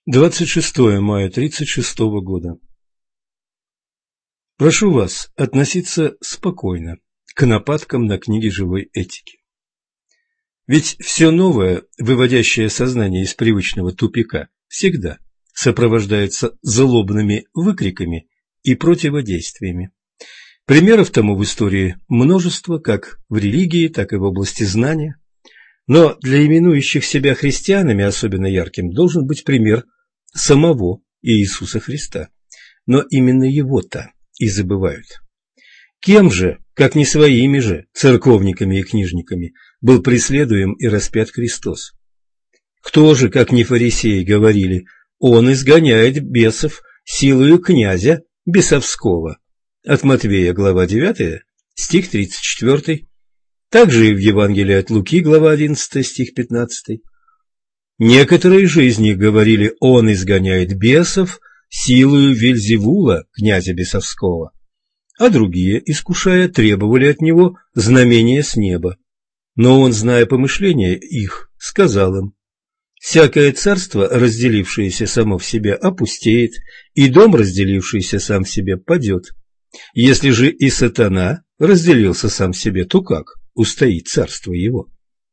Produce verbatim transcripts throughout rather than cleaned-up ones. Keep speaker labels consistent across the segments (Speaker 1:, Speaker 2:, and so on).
Speaker 1: двадцать шестое мая тридцать шестого года. Прошу вас относиться спокойно к нападкам на книги живой этики. Ведь все новое, выводящее сознание из привычного тупика, всегда сопровождается злобными выкриками и противодействиями. Примеров тому в истории множество, как в религии, так и в области знания. Но для именующих себя христианами особенно ярким должен быть пример самого Иисуса Христа. Но именно его-то и забывают. Кем же, как не своими же церковниками и книжниками, был преследуем и распят Христос? Кто же, как не фарисеи, говорили: «Он изгоняет бесов силою князя бесовского». От Матвея, глава девятая, стих тридцать четвёртый. Также и в Евангелии от Луки, глава одиннадцатая, стих пятнадцатый. Некоторые же из них говорили: «Он изгоняет бесов силою Вельзевула, князя бесовского», а другие, искушая, требовали от него знамения с неба. Но он, зная помышления их, сказал им: «Всякое царство, разделившееся само в себе, опустеет, и дом, разделившийся сам в себе, падет. Если же и сатана разделился сам в себе, то как устоит царство его?»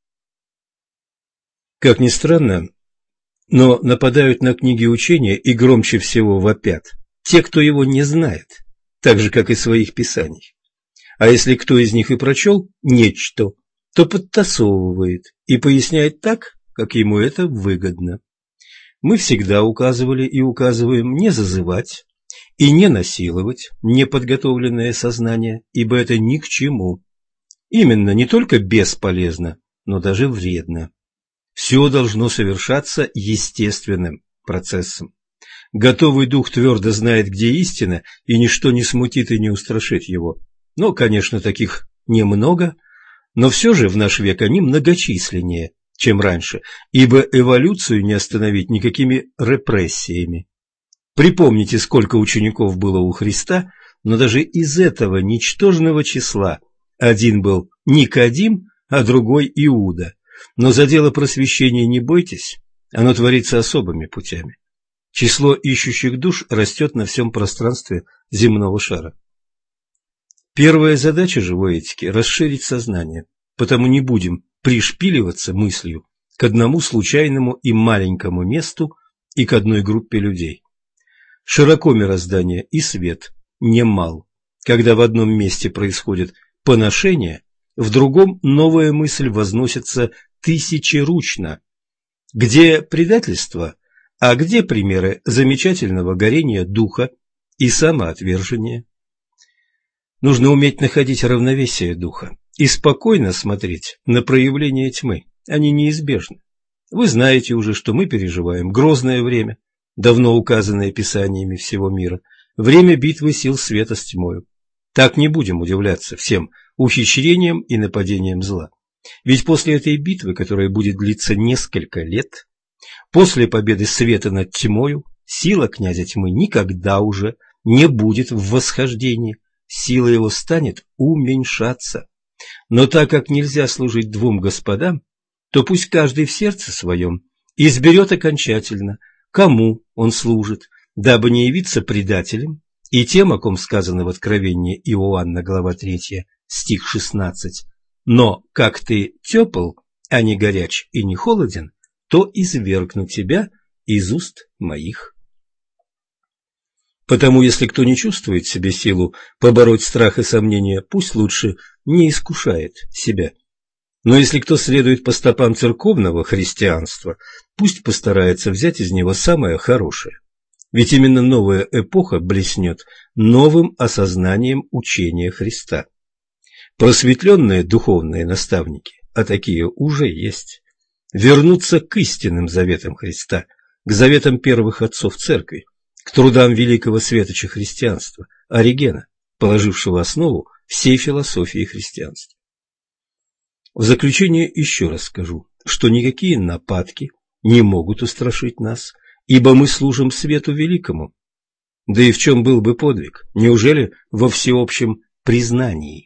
Speaker 1: Как ни странно, но нападают на книги учения и громче всего вопят те, кто его не знает, так же, как и своих писаний. А если кто из них и прочел нечто, то подтасовывает и поясняет так, как ему это выгодно. Мы всегда указывали и указываем не зазывать и не насиловать неподготовленное сознание, ибо это ни к чему. Именно не только бесполезно, но даже вредно. Все должно совершаться естественным процессом. Готовый дух твердо знает, где истина, и ничто не смутит и не устрашит его. Но, конечно, таких немного, но все же в наш век они многочисленнее, чем раньше, ибо эволюцию не остановить никакими репрессиями. Припомните, сколько учеников было у Христа, но даже из этого ничтожного числа один был Никодим, а другой Иуда. Но за дело просвещения не бойтесь, оно творится особыми путями. Число ищущих душ растет на всем пространстве земного шара. Первая задача живой этики – расширить сознание, потому не будем пришпиливаться мыслью к одному случайному и маленькому месту и к одной группе людей. Широко мироздание и свет не мал. Когда в одном месте происходит поношение, в другом новая мысль возносится тысячеручно. Где предательство, а где примеры замечательного горения духа и самоотвержения? Нужно уметь находить равновесие духа и спокойно смотреть на проявления тьмы. Они неизбежны. Вы знаете уже, что мы переживаем грозное время, давно указанное писаниями всего мира, время битвы сил света с тьмою. Так не будем удивляться всем ухищрениям и нападениям зла. Ведь после этой битвы, которая будет длиться несколько лет, после победы света над тьмою, сила князя тьмы никогда уже не будет в восхождении, сила его станет уменьшаться. Но так как нельзя служить двум господам, то пусть каждый в сердце своем изберет окончательно, кому он служит, дабы не явиться предателем, и тем, о ком сказано в Откровении Иоанна, глава третья, стих шестнадцать, «Но как ты тепл, а не горяч и не холоден, то извергну тебя из уст моих». Потому, если кто не чувствует в себе силу побороть страх и сомнения, пусть лучше не искушает себя. Но если кто следует по стопам церковного христианства, пусть постарается взять из него самое хорошее. Ведь именно новая эпоха блеснет новым осознанием учения Христа. Просветленные духовные наставники, а такие уже есть, вернутся к истинным заветам Христа, к заветам первых отцов церкви, к трудам великого светоча христианства, Оригена, положившего основу всей философии христианства. В заключение еще раз скажу, что никакие нападки не могут устрашить нас, ибо мы служим свету великому. Да и в чем был бы подвиг? Неужели во всеобщем признании?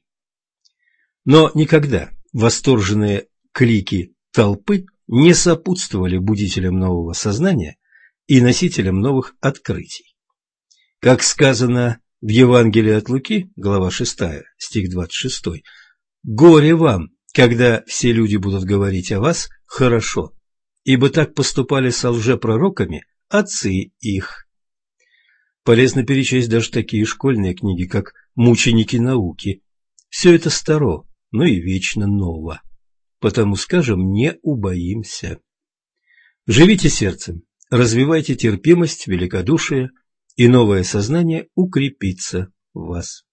Speaker 1: Но никогда восторженные клики толпы не сопутствовали будителям нового сознания, и носителем новых открытий. Как сказано в Евангелии от Луки, глава шестая, стих двадцать шестой, «Горе вам, когда все люди будут говорить о вас хорошо, ибо так поступали со лжепророками отцы их». Полезно перечесть даже такие школьные книги, как «Мученики науки». Все это старо, но и вечно ново. Потому, скажем, не убоимся. Живите сердцем, развивайте терпимость, великодушие, и новое сознание укрепится в вас.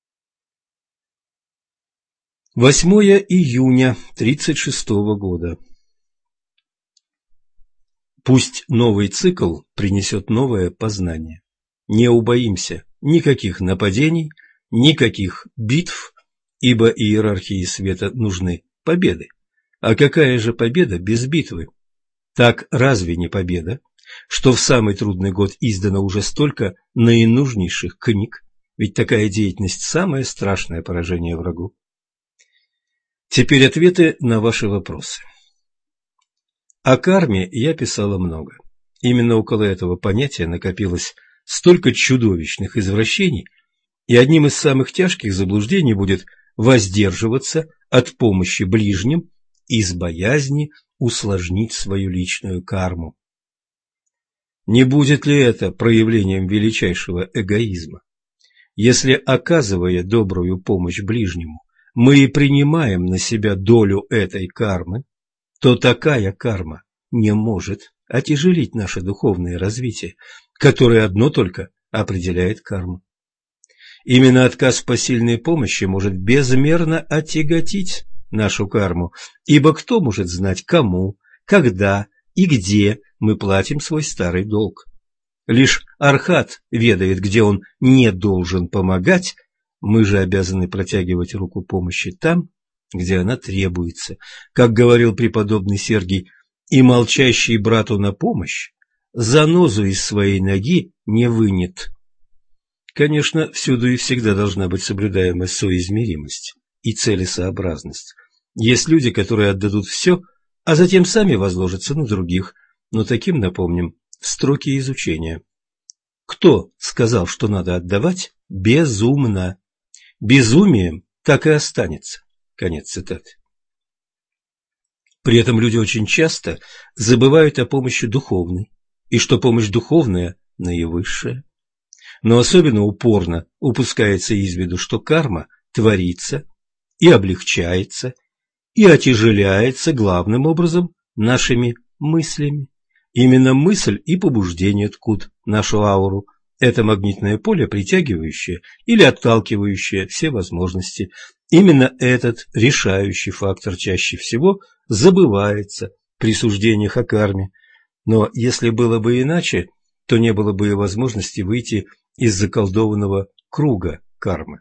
Speaker 1: восьмое июня тридцать шестого года. Пусть новый цикл принесет новое познание. Не убоимся никаких нападений, никаких битв, ибо иерархии света нужны победы. А какая же победа без битвы? Так разве не победа, что в самый трудный год издано уже столько наинужнейших книг? Ведь такая деятельность – самое страшное поражение врагу. Теперь ответы на ваши вопросы. О карме я писала много. Именно около этого понятия накопилось столько чудовищных извращений, и одним из самых тяжких заблуждений будет воздерживаться от помощи ближним из боязни усложнить свою личную карму. Не будет ли это проявлением величайшего эгоизма? Если, оказывая добрую помощь ближнему, мы и принимаем на себя долю этой кармы, то такая карма не может отяжелить наше духовное развитие, которое одно только определяет карму. Именно отказ в посильной помощи может безмерно отяготить нашу карму, ибо кто может знать, кому, когда и где мы платим свой старый долг? Лишь Архат ведает, где он не должен помогать, мы же обязаны протягивать руку помощи там, где она требуется. Как говорил преподобный Сергий, и молчащий брату на помощь занозу из своей ноги не вынет. Конечно, всюду и всегда должна быть соблюдаема соизмеримость и целесообразность. Есть люди, которые отдадут все, а затем сами возложатся на других, но таким, напомним, строки изучения. Кто сказал, что надо отдавать? Безумно. Безумием так и останется. Конец цитаты. При этом люди очень часто забывают о помощи духовной, и что помощь духовная наивысшая. Но особенно упорно упускается из виду, что карма творится и облегчается, и отяжеляется главным образом нашими мыслями. Именно мысль и побуждение ткут нашу ауру. Это магнитное поле, притягивающее или отталкивающее все возможности. Именно этот решающий фактор чаще всего забывается при суждениях о карме. Но если было бы иначе, то не было бы и возможности выйти из заколдованного круга кармы.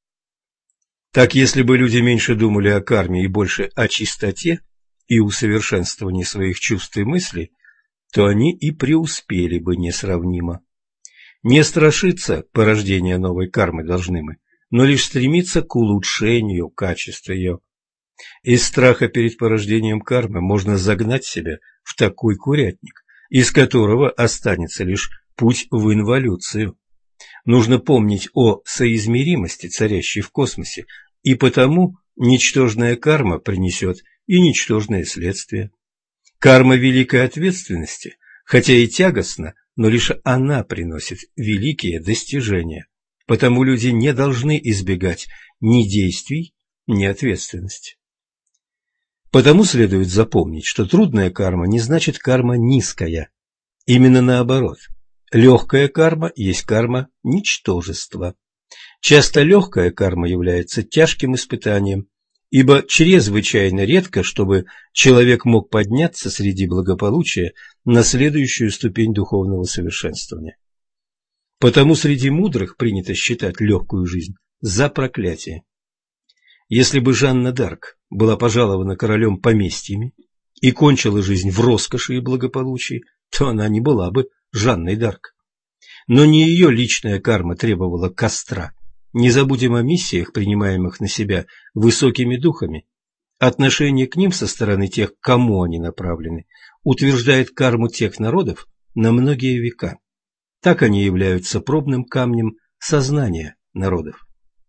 Speaker 1: Так, если бы люди меньше думали о карме и больше о чистоте и усовершенствовании своих чувств и мыслей, то они и преуспели бы несравнимо. Не страшиться порождения новой кармы должны мы, но лишь стремиться к улучшению качества ее. Из страха перед порождением кармы можно загнать себя в такой курятник, из которого останется лишь путь в инволюцию. Нужно помнить о соизмеримости, царящей в космосе, и потому ничтожная карма принесет и ничтожное следствие. Карма великой ответственности, хотя и тягостна, но лишь она приносит великие достижения. Потому люди не должны избегать ни действий, ни ответственности. Потому следует запомнить, что трудная карма не значит карма низкая. Именно наоборот. Легкая карма есть карма ничтожества. Часто легкая карма является тяжким испытанием, ибо чрезвычайно редко, чтобы человек мог подняться среди благополучия на следующую ступень духовного совершенствования. Потому среди мудрых принято считать легкую жизнь за проклятие. Если бы Жанна д'Арк была пожалована королем поместьями и кончила жизнь в роскоши и благополучии, то она не была бы Жанной д'Арк. Но не ее личная карма требовала костра. Не забудем о миссиях, принимаемых на себя высокими духами. Отношение к ним со стороны тех, к кому они направлены, утверждает карму тех народов, на многие века. Так они являются пробным камнем сознания народов.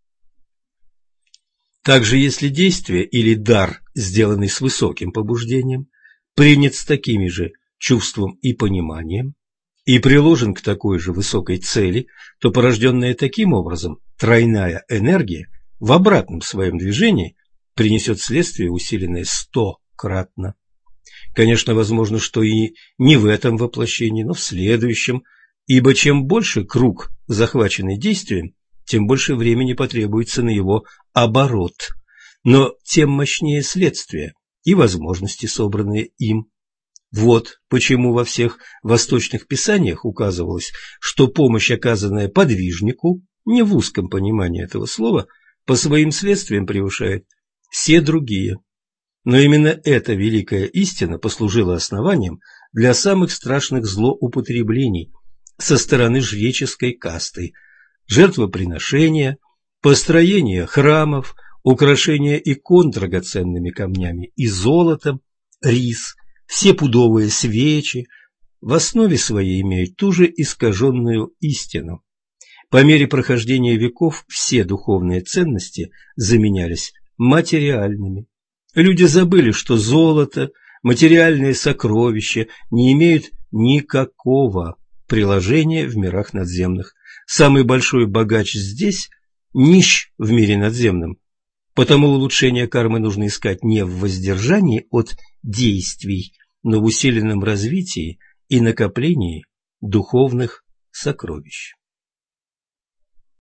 Speaker 1: Также если действие или дар, сделанный с высоким побуждением, принят с такими же чувством и пониманием, и приложен к такой же высокой цели, то порожденная таким образом тройная энергия в обратном своем движении принесет следствие, усиленное стократно. Конечно, возможно, что и не в этом воплощении, но в следующем, ибо чем больше круг, захваченный действием, тем больше времени потребуется на его оборот, но тем мощнее следствие и возможности, собранные им. Вот почему во всех восточных писаниях указывалось, что помощь, оказанная подвижнику, не в узком понимании этого слова, по своим следствиям превышает все другие. Но именно эта великая истина послужила основанием для самых страшных злоупотреблений со стороны жреческой касты: жертвоприношения, построение храмов, украшение икон драгоценными камнями и золотом, рис, все пудовые свечи в основе своей имеют ту же искаженную истину. По мере прохождения веков все духовные ценности заменялись материальными. Люди забыли, что золото, материальные сокровища не имеют никакого приложения в мирах надземных. Самый большой богач здесь нищ в мире надземном. Потому улучшение кармы нужно искать не в воздержании от действий, но в усиленном развитии и накоплении духовных сокровищ.